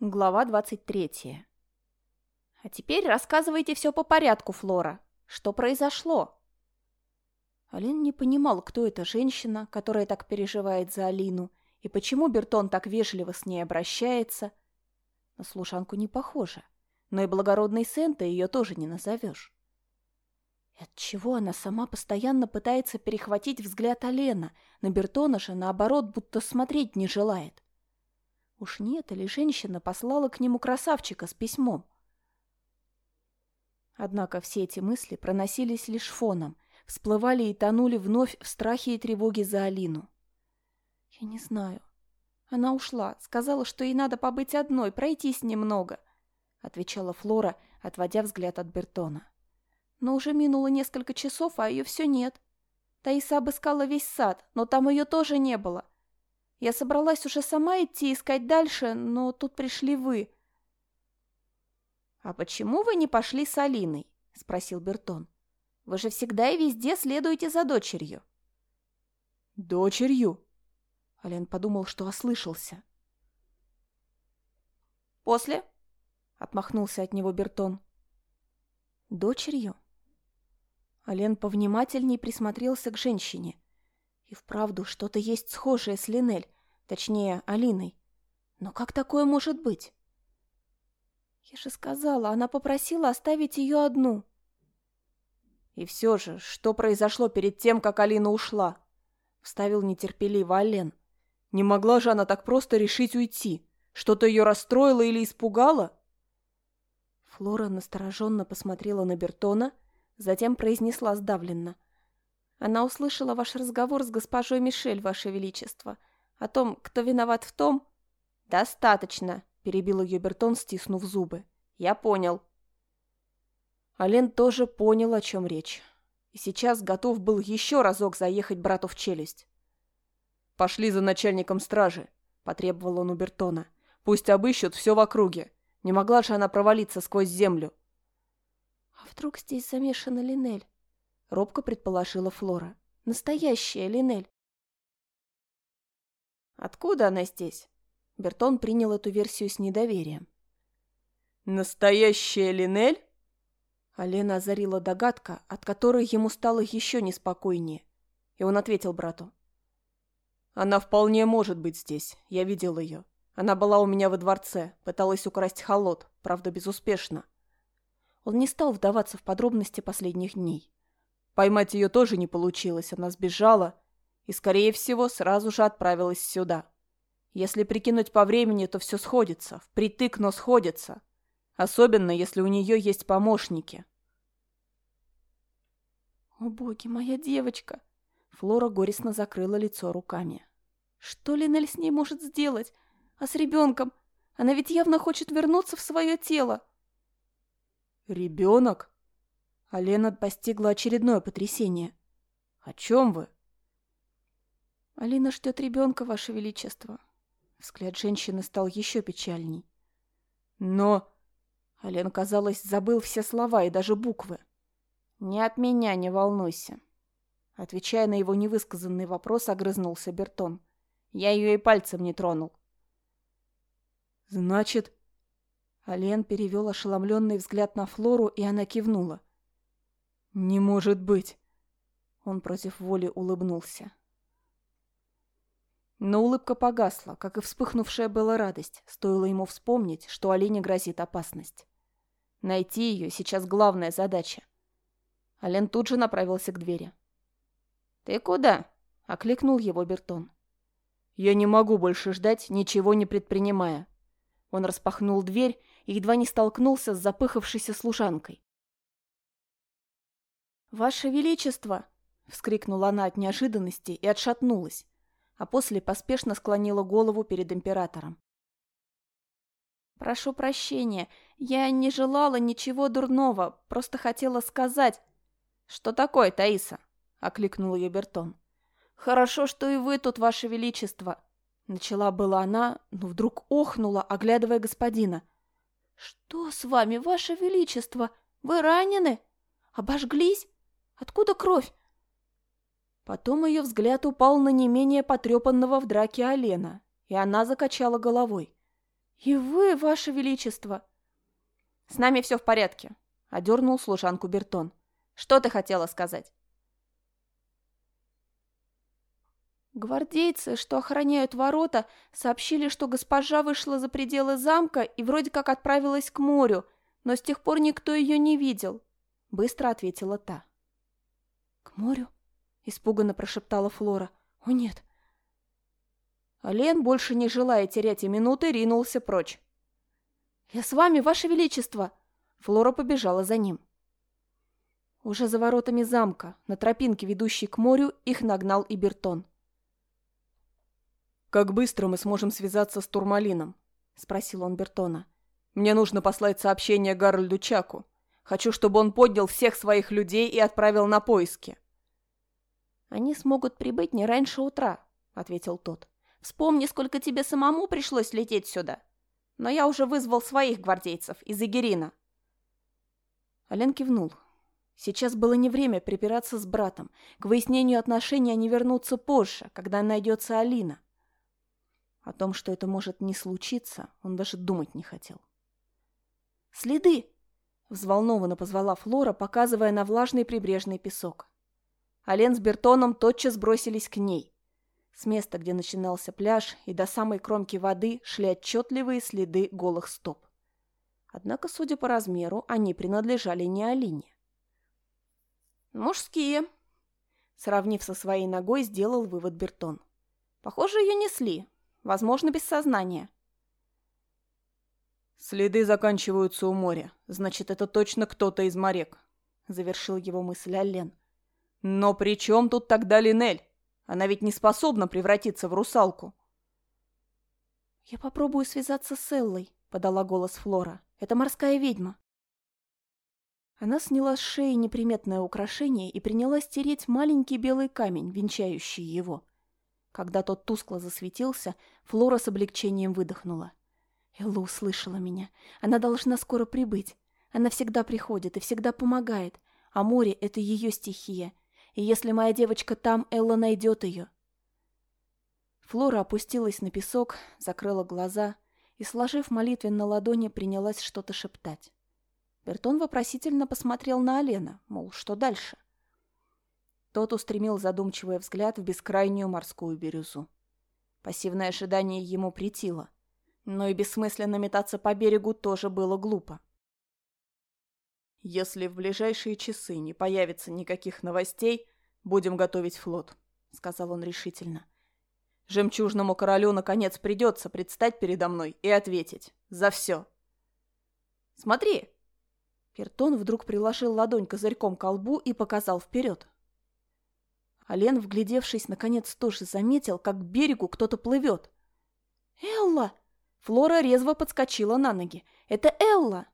Глава 23. А теперь рассказывайте все по порядку, Флора. Что произошло? Алин не понимал, кто эта женщина, которая так переживает за Алину, и почему Бертон так вежливо с ней обращается. На служанку не похоже, но и благородной Сентой ее тоже не назовешь. И отчего она сама постоянно пытается перехватить взгляд Алена, на Бертона же, наоборот, будто смотреть не желает. Уж не эта ли женщина послала к нему красавчика с письмом? Однако все эти мысли проносились лишь фоном, всплывали и тонули вновь в страхе и тревоге за Алину. «Я не знаю. Она ушла, сказала, что ей надо побыть одной, пройтись немного», — отвечала Флора, отводя взгляд от Бертона. «Но уже минуло несколько часов, а ее все нет. Таиса обыскала весь сад, но там ее тоже не было. Я собралась уже сама идти искать дальше, но тут пришли вы». «А почему вы не пошли с Алиной?» — спросил Бертон. «Вы же всегда и везде следуете за дочерью». «Дочерью?» Ален подумал, что ослышался. «После?» — отмахнулся от него Бертон. «Дочерью?» Ален повнимательней присмотрелся к женщине. И вправду что-то есть схожее с Линель, точнее, Алиной. Но как такое может быть? Я же сказала, она попросила оставить ее одну. «И все же, что произошло перед тем, как Алина ушла?» — вставил нетерпеливо Ален. «Не могла же она так просто решить уйти? Что-то ее расстроило или испугало?» Флора настороженно посмотрела на Бертона, затем произнесла сдавленно. «Она услышала ваш разговор с госпожой Мишель, ваше величество, о том, кто виноват в том...» «Достаточно», — перебил ее Бертон, стиснув зубы. «Я понял». Ален тоже понял, о чем речь. И сейчас готов был еще разок заехать брату в челюсть. «Пошли за начальником стражи», — потребовал он у Бертона. «Пусть обыщут все в округе. Не могла же она провалиться сквозь землю». «А вдруг здесь замешана Линель?» — робко предположила Флора. «Настоящая Линель». «Откуда она здесь?» Бертон принял эту версию с недоверием. «Настоящая Линель?» Алена озарила догадка, от которой ему стало еще неспокойнее. И он ответил брату. «Она вполне может быть здесь. Я видел ее. Она была у меня во дворце, пыталась украсть холод, правда, безуспешно». Он не стал вдаваться в подробности последних дней. Поймать ее тоже не получилось, она сбежала и, скорее всего, сразу же отправилась сюда. Если прикинуть по времени, то все сходится, впритык, но сходится. Особенно, если у нее есть помощники. «О боги, моя девочка!» Флора горестно закрыла лицо руками. «Что Линель с ней может сделать? А с ребенком? Она ведь явно хочет вернуться в свое тело». «Ребенок?» Алена постигла очередное потрясение. «О чем вы?» «Алина ждет ребенка, ваше величество». Взгляд женщины стал еще печальней. «Но...» Ален, казалось, забыл все слова и даже буквы. «Не от меня, не волнуйся». Отвечая на его невысказанный вопрос, огрызнулся Бертон. «Я ее и пальцем не тронул». «Значит...» Ален перевел ошеломленный взгляд на Флору, и она кивнула. «Не может быть!» Он против воли улыбнулся. Но улыбка погасла, как и вспыхнувшая была радость, стоило ему вспомнить, что Алине грозит опасность. Найти ее сейчас главная задача. Ален тут же направился к двери. «Ты куда?» — окликнул его Бертон. «Я не могу больше ждать, ничего не предпринимая». Он распахнул дверь и едва не столкнулся с запыхавшейся служанкой. «Ваше Величество!» — вскрикнула она от неожиданности и отшатнулась, а после поспешно склонила голову перед императором. «Прошу прощения, я не желала ничего дурного, просто хотела сказать...» «Что такое, Таиса?» — окликнул ее Бертон. «Хорошо, что и вы тут, ваше величество!» Начала была она, но вдруг охнула, оглядывая господина. «Что с вами, ваше величество? Вы ранены? Обожглись? Откуда кровь?» Потом ее взгляд упал на не менее потрепанного в драке Алена, и она закачала головой. «И вы, ваше величество!» «С нами все в порядке», — одернул служанку Бертон. «Что ты хотела сказать?» Гвардейцы, что охраняют ворота, сообщили, что госпожа вышла за пределы замка и вроде как отправилась к морю, но с тех пор никто ее не видел», — быстро ответила та. «К морю?» — испуганно прошептала Флора. «О, нет!» Ален, больше не желая терять и минуты, ринулся прочь. «Я с вами, ваше величество!» Флора побежала за ним. Уже за воротами замка, на тропинке, ведущей к морю, их нагнал и Бертон. «Как быстро мы сможем связаться с Турмалином?» — спросил он Бертона. «Мне нужно послать сообщение Гарольду Чаку. Хочу, чтобы он поднял всех своих людей и отправил на поиски». «Они смогут прибыть не раньше утра», — ответил тот. «Вспомни, сколько тебе самому пришлось лететь сюда. Но я уже вызвал своих гвардейцев из Эгерина». Ален кивнул. Сейчас было не время припираться с братом. К выяснению отношений они вернутся позже, когда найдется Алина. О том, что это может не случиться, он даже думать не хотел. «Следы!» — взволнованно позвала Флора, показывая на влажный прибрежный песок. Ален с Бертоном тотчас бросились к ней. С места, где начинался пляж, и до самой кромки воды шли отчетливые следы голых стоп. Однако, судя по размеру, они принадлежали не Алине. «Мужские», — сравнив со своей ногой, сделал вывод Бертон. «Похоже, ее несли. Возможно, без сознания». «Следы заканчиваются у моря. Значит, это точно кто-то из моряк», — завершил его мысль Аллен. «Но при чем тут тогда Линель? Она ведь не способна превратиться в русалку». «Я попробую связаться с Эллой», — подала голос Флора. «Это морская ведьма». Она сняла с шеи неприметное украшение и принялась тереть маленький белый камень, венчающий его. Когда тот тускло засветился, Флора с облегчением выдохнула. Элла услышала меня. Она должна скоро прибыть. Она всегда приходит и всегда помогает, а море — это ее стихия. И если моя девочка там, Элла найдет ее. Флора опустилась на песок, закрыла глаза и, сложив молитвенно ладони, принялась что-то шептать. Бертон вопросительно посмотрел на Алена, мол, что дальше? Тот устремил задумчивый взгляд в бескрайнюю морскую бирюзу. Пассивное ожидание ему претило, но и бессмысленно метаться по берегу тоже было глупо. «Если в ближайшие часы не появится никаких новостей, будем готовить флот», — сказал он решительно. «Жемчужному королю, наконец, придется предстать передо мной и ответить за все». «Смотри!» Бертон вдруг приложил ладонь козырьком к лбу и показал вперед. Ален, вглядевшись, наконец тоже заметил, как к берегу кто-то плывет. «Элла!» Флора резво подскочила на ноги. «Это Элла!»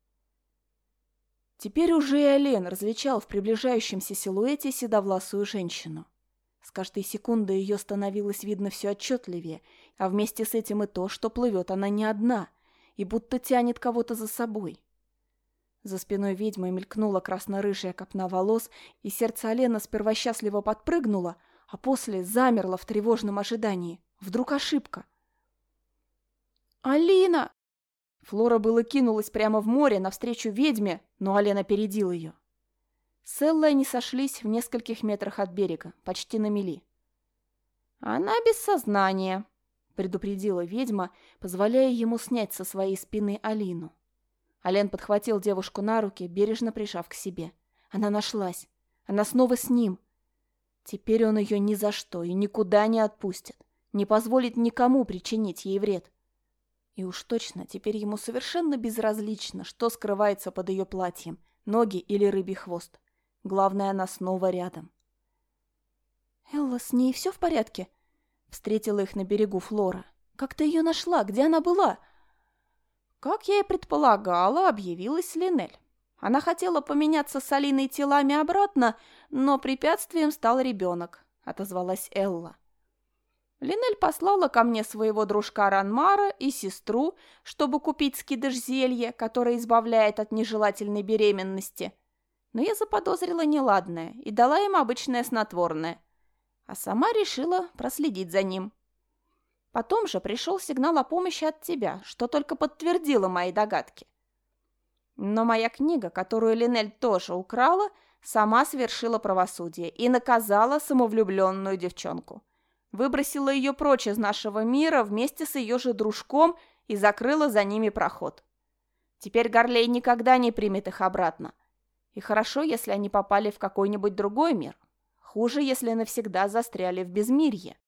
Теперь уже и Ален различал в приближающемся силуэте седовласую женщину. С каждой секундой ее становилось видно все отчетливее, а вместе с этим и то, что плывет она не одна, и будто тянет кого-то за собой. За спиной ведьмы мелькнула красно-рыжая копна волос, и сердце Алена сперва счастливо подпрыгнуло, а после замерло в тревожном ожидании. Вдруг ошибка. «Алина!» Флора было кинулась прямо в море навстречу ведьме, но Ален опередил ее. С Эллой они сошлись в нескольких метрах от берега, почти на мели. «Она без сознания», — предупредила ведьма, позволяя ему снять со своей спины Алину. Ален подхватил девушку на руки, бережно прижав к себе. Она нашлась. Она снова с ним. Теперь он ее ни за что и никуда не отпустит, не позволит никому причинить ей вред. И уж точно теперь ему совершенно безразлично, что скрывается под ее платьем, ноги или рыбий хвост. Главное, она снова рядом. «Элла, с ней все в порядке?» Встретила их на берегу Флора. «Как ты ее нашла? Где она была?» Как я и предполагала, объявилась Линель. Она хотела поменяться с Алиной телами обратно, но препятствием стал ребенок, отозвалась Элла. Линель послала ко мне своего дружка Ранмара и сестру, чтобы купить скидыш зелье, которое избавляет от нежелательной беременности. Но я заподозрила неладное и дала им обычное снотворное, а сама решила проследить за ним. Потом же пришел сигнал о помощи от тебя, что только подтвердило мои догадки. Но моя книга, которую Линель тоже украла, сама совершила правосудие и наказала самовлюбленную девчонку. Выбросила ее прочь из нашего мира вместе с ее же дружком и закрыла за ними проход. Теперь Гарлей никогда не примет их обратно. И хорошо, если они попали в какой-нибудь другой мир. Хуже, если навсегда застряли в безмирье.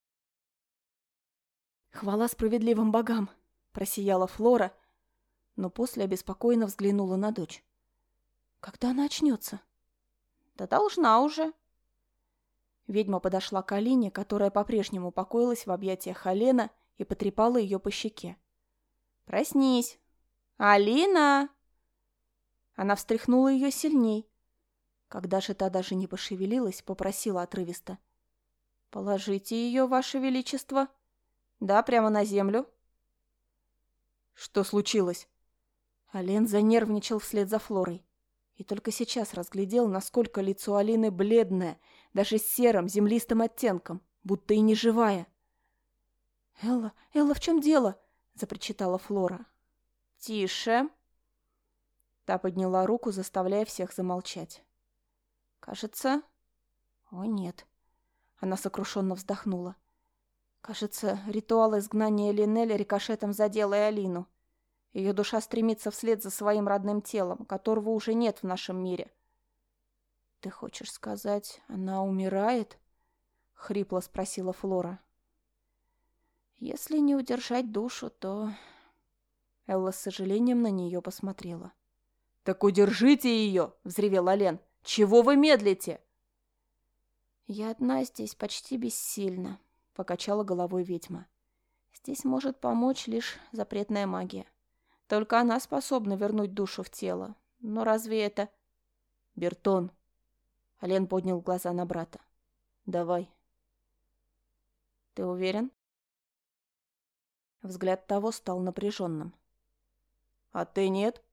«Хвала справедливым богам!» – просияла Флора, но после обеспокоенно взглянула на дочь. «Когда она очнется?» «Да должна уже». Ведьма подошла к Алине, которая по-прежнему покоилась в объятиях Алена, и потрепала ее по щеке. «Проснись! Алина!» Она встряхнула ее сильней. Когда же та даже не пошевелилась, попросила отрывисто. «Положите ее, Ваше Величество». «Да, прямо на землю». «Что случилось?» Ален занервничал вслед за Флорой. И только сейчас разглядел, насколько лицо Алины бледное, даже с серым, землистым оттенком, будто и не живая. Элла, в чем дело?» – запричитала Флора. «Тише!» Та подняла руку, заставляя всех замолчать. «Кажется...» «О, нет!» Она сокрушенно вздохнула. «Кажется, ритуал изгнания Линель рикошетом задел и Алину. Ее душа стремится вслед за своим родным телом, которого уже нет в нашем мире». «Ты хочешь сказать, она умирает?» — хрипло спросила Флора. «Если не удержать душу, то...» Элла с сожалением на нее посмотрела. «Так удержите ее!» — взревел Ален. «Чего вы медлите?» «Я одна здесь почти бессильна», — покачала головой ведьма. «Здесь может помочь лишь запретная магия. Только она способна вернуть душу в тело. Но разве это...» «Бертон!» — Ален поднял глаза на брата. «Давай». «Ты уверен?» Взгляд того стал напряженным. «А ты нет?»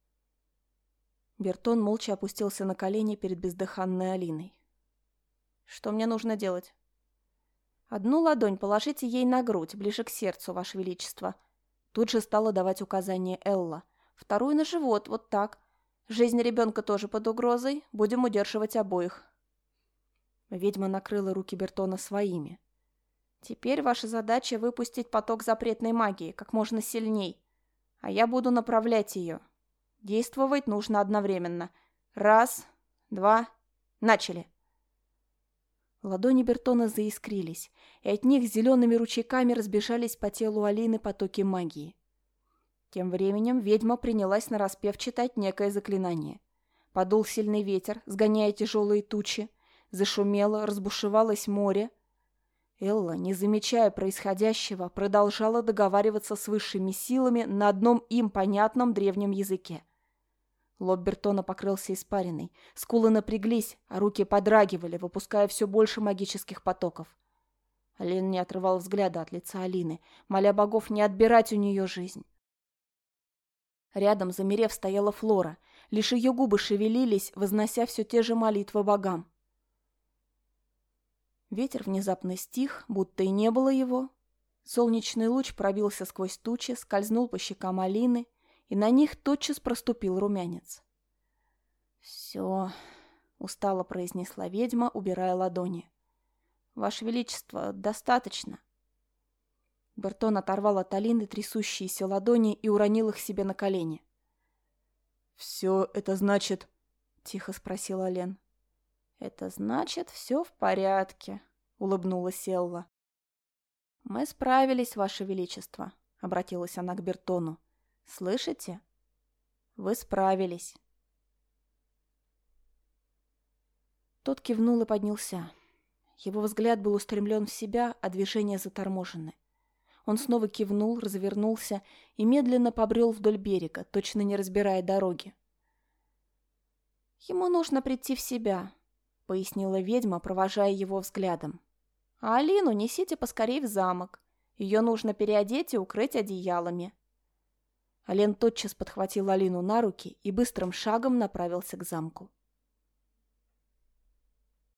Бертон молча опустился на колени перед бездыханной Алиной. «Что мне нужно делать?» «Одну ладонь положите ей на грудь, ближе к сердцу, Ваше Величество». Тут же стала давать указание Элла. «Вторую на живот, вот так. Жизнь ребенка тоже под угрозой. Будем удерживать обоих». Ведьма накрыла руки Бертона своими. «Теперь ваша задача выпустить поток запретной магии как можно сильней. А я буду направлять ее. Действовать нужно одновременно. 1, 2, начали!» Ладони Бертона заискрились, и от них зелеными ручейками разбежались по телу Алины потоки магии. Тем временем ведьма принялась нараспев читать некое заклинание. Подул сильный ветер, сгоняя тяжелые тучи, зашумело, разбушевалось море. Элла, не замечая происходящего, продолжала договариваться с высшими силами на одном им понятном древнем языке. Лоб Бертона покрылся испариной, скулы напряглись, а руки подрагивали, выпуская все больше магических потоков. Ален не отрывал взгляда от лица Алины, моля богов не отбирать у нее жизнь. Рядом, замерев, стояла Флора, лишь ее губы шевелились, вознося все те же молитвы богам. Ветер внезапно стих, будто и не было его. Солнечный луч пробился сквозь тучи, скользнул по щекам Алины, и на них тотчас проступил румянец. «Все», — устало произнесла ведьма, убирая ладони. «Ваше Величество, достаточно». Бертон оторвал от Алины трясущиеся ладони и уронил их себе на колени. «Все это значит...» — тихо спросил Ален. «Это значит, все в порядке», — улыбнулась Элла. «Мы справились, Ваше Величество», — обратилась она к Бертону. «Слышите? Вы справились». Тот кивнул и поднялся. Его взгляд был устремлен в себя, а движения заторможены. Он снова кивнул, развернулся и медленно побрел вдоль берега, точно не разбирая дороги. «Ему нужно прийти в себя», — пояснила ведьма, провожая его взглядом. «А Алину несите поскорей в замок. Ее нужно переодеть и укрыть одеялами». Ален тотчас подхватил Алину на руки и быстрым шагом направился к замку.